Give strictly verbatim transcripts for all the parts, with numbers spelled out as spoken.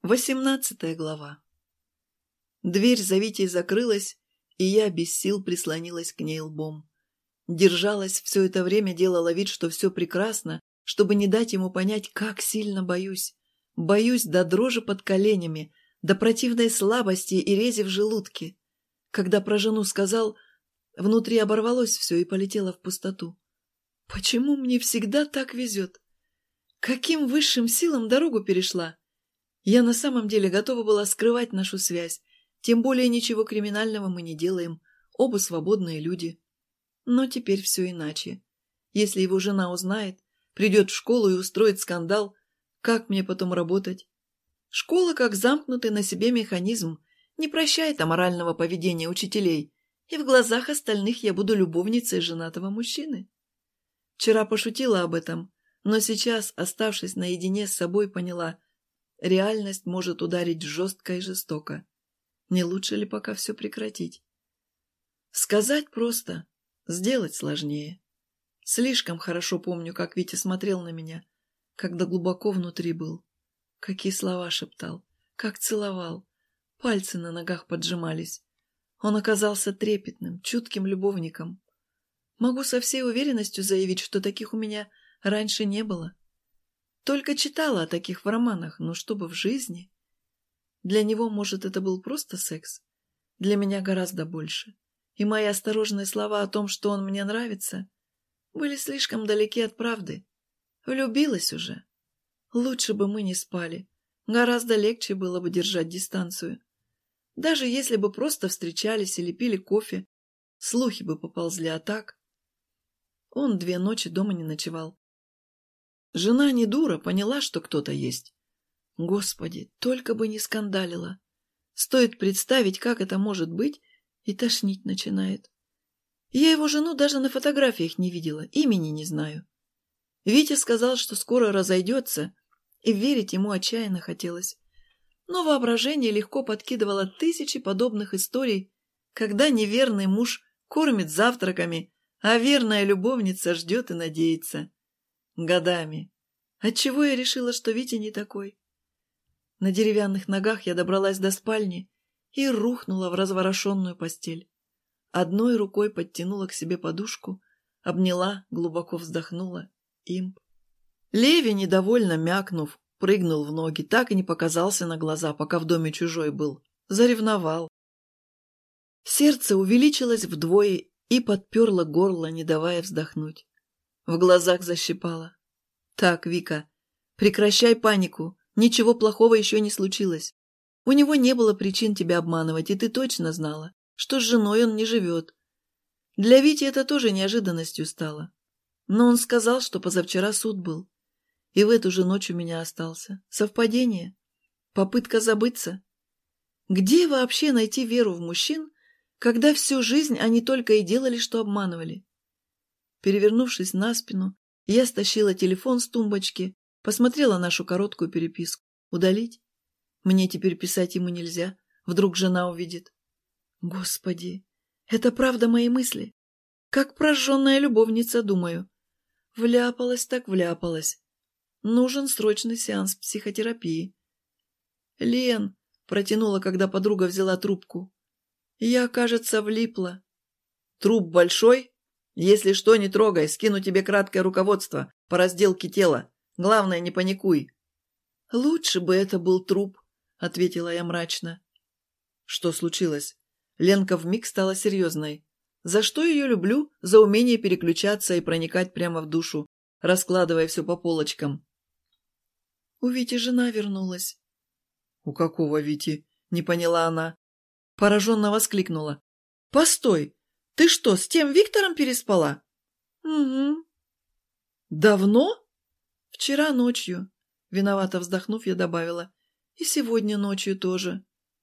Восемнадцатая глава. Дверь за Витей закрылась, и я без сил прислонилась к ней лбом. Держалась все это время, делала вид, что все прекрасно, чтобы не дать ему понять, как сильно боюсь. Боюсь до дрожи под коленями, до противной слабости и рези в желудке. Когда про жену сказал, внутри оборвалось все и полетело в пустоту. Почему мне всегда так везет? Каким высшим силам дорогу перешла? Я на самом деле готова была скрывать нашу связь, тем более ничего криминального мы не делаем, оба свободные люди. Но теперь все иначе. Если его жена узнает, придет в школу и устроит скандал, как мне потом работать? Школа как замкнутый на себе механизм, не прощает аморального поведения учителей, и в глазах остальных я буду любовницей женатого мужчины. Вчера пошутила об этом, но сейчас, оставшись наедине с собой, поняла, реальность может ударить жестко и жестоко. Не лучше ли пока все прекратить? Сказать просто, сделать сложнее. Слишком хорошо помню, как Витя смотрел на меня, когда глубоко внутри был. Какие слова шептал, как целовал. Пальцы на ногах поджимались. Он оказался трепетным, чутким любовником. Могу со всей уверенностью заявить, что таких у меня раньше не было. Только читала о таких в романах, но чтобы в жизни. Для него, может, это был просто секс. Для меня гораздо больше. И мои осторожные слова о том, что он мне нравится, были слишком далеки от правды. Влюбилась уже. Лучше бы мы не спали. Гораздо легче было бы держать дистанцию. Даже если бы просто встречались или пили кофе, слухи бы поползли, а так... Он две ночи дома не ночевал. Жена не дура, поняла, что кто-то есть. Господи, только бы не скандалила. Стоит представить, как это может быть, и тошнить начинает. Я его жену даже на фотографиях не видела, имени не знаю. Витя сказал, что скоро разойдется, и верить ему отчаянно хотелось. Но воображение легко подкидывало тысячи подобных историй, когда неверный муж кормит завтраками, а верная любовница ждет и надеется. Годами. Отчего я решила, что Витя не такой? На деревянных ногах я добралась до спальни и рухнула в разворошенную постель. Одной рукой подтянула к себе подушку, обняла, глубоко вздохнула. Имп. Леви, недовольно мякнув, прыгнул в ноги, так и не показался на глаза, пока в доме чужой был. Заревновал. Сердце увеличилось вдвое и подперло горло, не давая вздохнуть. В глазах защипало. «Так, Вика, прекращай панику. Ничего плохого еще не случилось. У него не было причин тебя обманывать, и ты точно знала, что с женой он не живет. Для Вити это тоже неожиданностью стало. Но он сказал, что позавчера суд был. И в эту же ночь у меня остался. Совпадение? Попытка забыться? Где вообще найти веру в мужчин, когда всю жизнь они только и делали, что обманывали?» Перевернувшись на спину, я стащила телефон с тумбочки, посмотрела нашу короткую переписку. Удалить? Мне теперь писать ему нельзя. Вдруг жена увидит. Господи, это правда мои мысли? Как прожженная любовница, думаю. Вляпалась так вляпалась. Нужен срочный сеанс психотерапии. «Лен», — протянула, когда подруга взяла трубку. «Я, кажется, влипла». «Труп большой? Если что, не трогай, скину тебе краткое руководство по разделке тела. Главное, не паникуй». «Лучше бы это был труп», — ответила я мрачно. Что случилось? Ленка вмиг стала серьезной. За что ее люблю? За умение переключаться и проникать прямо в душу, раскладывая все по полочкам. У Вити жена вернулась. «У какого Вити?» — не поняла она. Пораженно воскликнула. «Постой! Ты что, с тем Виктором переспала?» «Угу». «Давно?» «Вчера ночью», — виновато вздохнув, я добавила. «И сегодня ночью тоже».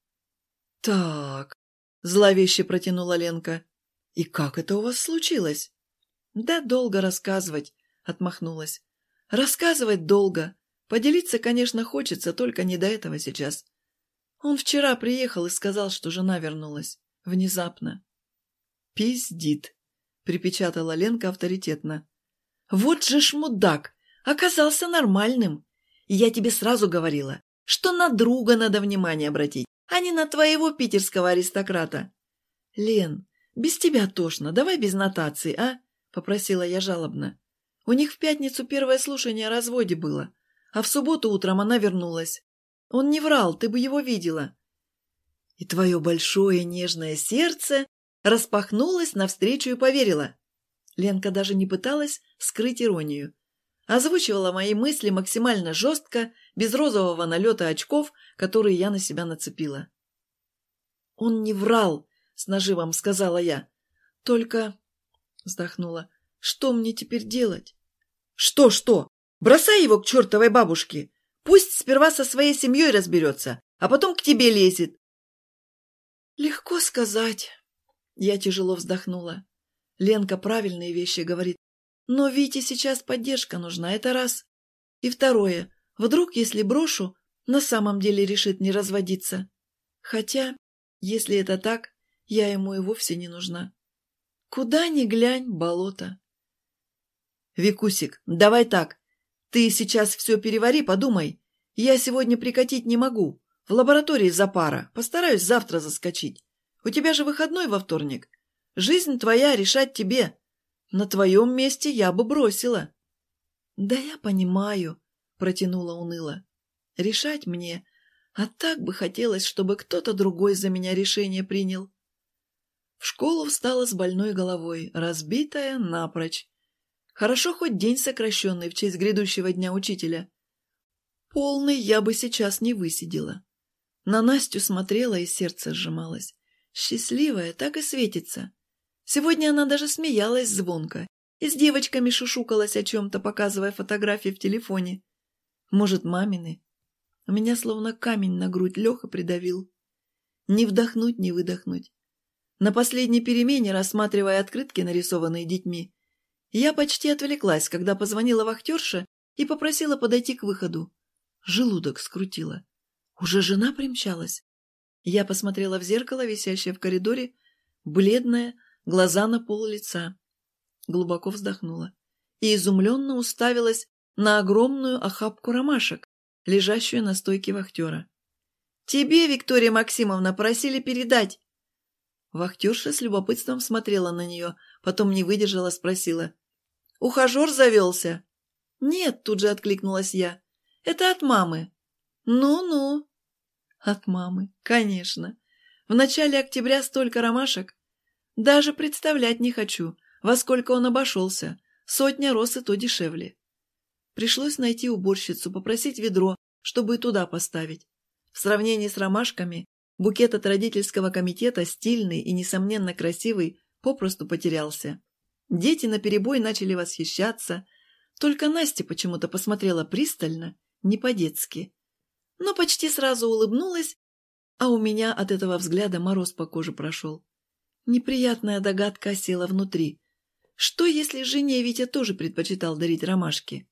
«Так», — зловеще протянула Ленка. «И как это у вас случилось?» «Да долго рассказывать», — отмахнулась. «Рассказывать долго. Поделиться, конечно, хочется, только не до этого сейчас. Он вчера приехал и сказал, что жена вернулась. Внезапно». «Пиздит», — припечатала Ленка авторитетно. «Вот же ж мудак! Оказался нормальным! И я тебе сразу говорила, что на друга надо внимание обратить, а не на твоего питерского аристократа. Лен, без тебя тошно, давай без нотации, а? Попросила я жалобно. У них в пятницу первое слушание о разводе было, а в субботу утром она вернулась. Он не врал, ты бы его видела. И твое большое нежное сердце распахнулось навстречу и поверила. Ленка даже не пыталась скрыть иронию. Озвучивала мои мысли максимально жестко, без розового налета очков, которые я на себя нацепила. «Он не врал», — с нажимом сказала я. «Только...» — вздохнула. «Что мне теперь делать?» «Что-что? Бросай его к чертовой бабушке. Пусть сперва со своей семьей разберется, а потом к тебе лезет». «Легко сказать». Я тяжело вздохнула. Ленка правильные вещи говорит. Но Вите сейчас поддержка нужна, это раз. И второе. Вдруг, если брошу, на самом деле решит не разводиться. Хотя, если это так, я ему и вовсе не нужна. Куда ни глянь, болото. Викусик, давай так. Ты сейчас все перевари, подумай. Я сегодня прикатить не могу. В лаборатории запара. Постараюсь завтра заскочить. У тебя же выходной во вторник. Жизнь твоя, решать тебе. На твоем месте я бы бросила. Да я понимаю, протянула уныло. Решать мне. А так бы хотелось, чтобы кто-то другой за меня решение принял. В школу встала с больной головой, разбитая напрочь. Хорошо хоть день сокращенный в честь грядущего дня учителя. Полный я бы сейчас не высидела. На Настю смотрела, и сердце сжималось. Счастливая, так и светится. Сегодня она даже смеялась звонко и с девочками шушукалась о чем-то, показывая фотографии в телефоне. Может, мамины? У меня словно камень на грудь лег и придавил. Не вдохнуть, не выдохнуть. На последней перемене, рассматривая открытки, нарисованные детьми, я почти отвлеклась, когда позвонила вахтерша и попросила подойти к выходу. Желудок скрутило. Уже жена примчалась. Я посмотрела в зеркало, висящее в коридоре, бледная, глаза на пол лица. Глубоко вздохнула и изумленно уставилась на огромную охапку ромашек, лежащую на стойке вахтера. «Тебе, Виктория Максимовна, просили передать!» Вахтерша с любопытством смотрела на нее, потом не выдержала, спросила. «Ухажер завелся?» «Нет», — тут же откликнулась я. «Это от мамы». «Ну-ну». «От мамы, конечно. В начале октября столько ромашек. Даже представлять не хочу, во сколько он обошелся. Сотня роз и то дешевле». Пришлось найти уборщицу, попросить ведро, чтобы и туда поставить. В сравнении с ромашками букет от родительского комитета, стильный и, несомненно, красивый, попросту потерялся. Дети наперебой начали восхищаться, только Настя почему-то посмотрела пристально, не по-детски. Но почти сразу улыбнулась, а у меня от этого взгляда мороз по коже прошел. Неприятная догадка осела внутри. Что, если жене Витя тоже предпочитал дарить ромашки?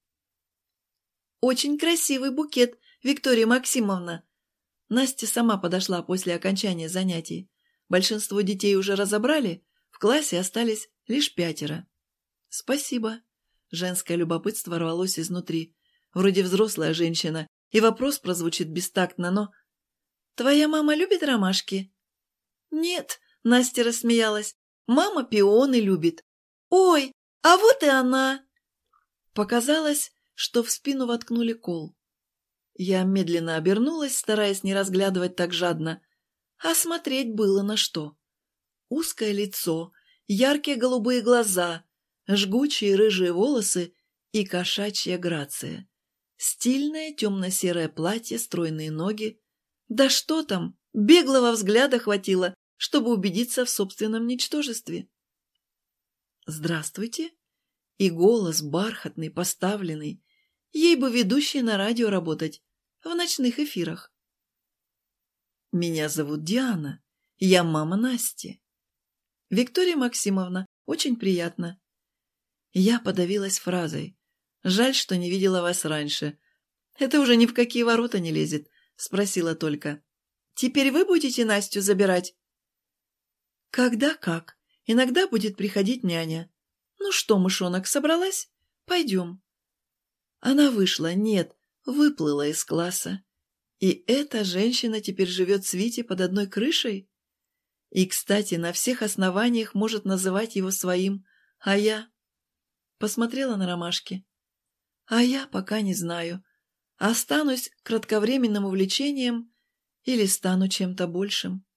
«Очень красивый букет, Виктория Максимовна!» Настя сама подошла после окончания занятий. Большинство детей уже разобрали, в классе остались лишь пятеро. «Спасибо». Женское любопытство рвалось изнутри. Вроде взрослая женщина, и вопрос прозвучит бестактно, но... «Твоя мама любит ромашки?» «Нет», — Настя рассмеялась. «Мама пионы любит». «Ой, а вот и она!» Показалось, что в спину воткнули кол. Я медленно обернулась, стараясь не разглядывать так жадно. А смотреть было на что. Узкое лицо, яркие голубые глаза, жгучие рыжие волосы и кошачья грация. Стильное темно-серое платье, стройные ноги. Да что там, беглого взгляда хватило, чтобы убедиться в собственном ничтожестве. «Здравствуйте!» И голос бархатный, поставленный. Ей бы ведущей на радио работать, в ночных эфирах. «Меня зовут Диана, я мама Насти. Виктория Максимовна, очень приятно». Я подавилась фразой. «Жаль, что не видела вас раньше. Это уже ни в какие ворота не лезет», — спросила только. «Теперь вы будете Настю забирать?» «Когда как. Иногда будет приходить няня. Ну что, мышонок, собралась? Пойдем». Она вышла, нет, выплыла из класса. И эта женщина теперь живет с Витей под одной крышей? И, кстати, на всех основаниях может называть его своим. А я? Посмотрела на ромашки. А я пока не знаю. Останусь кратковременным увлечением или стану чем-то большим.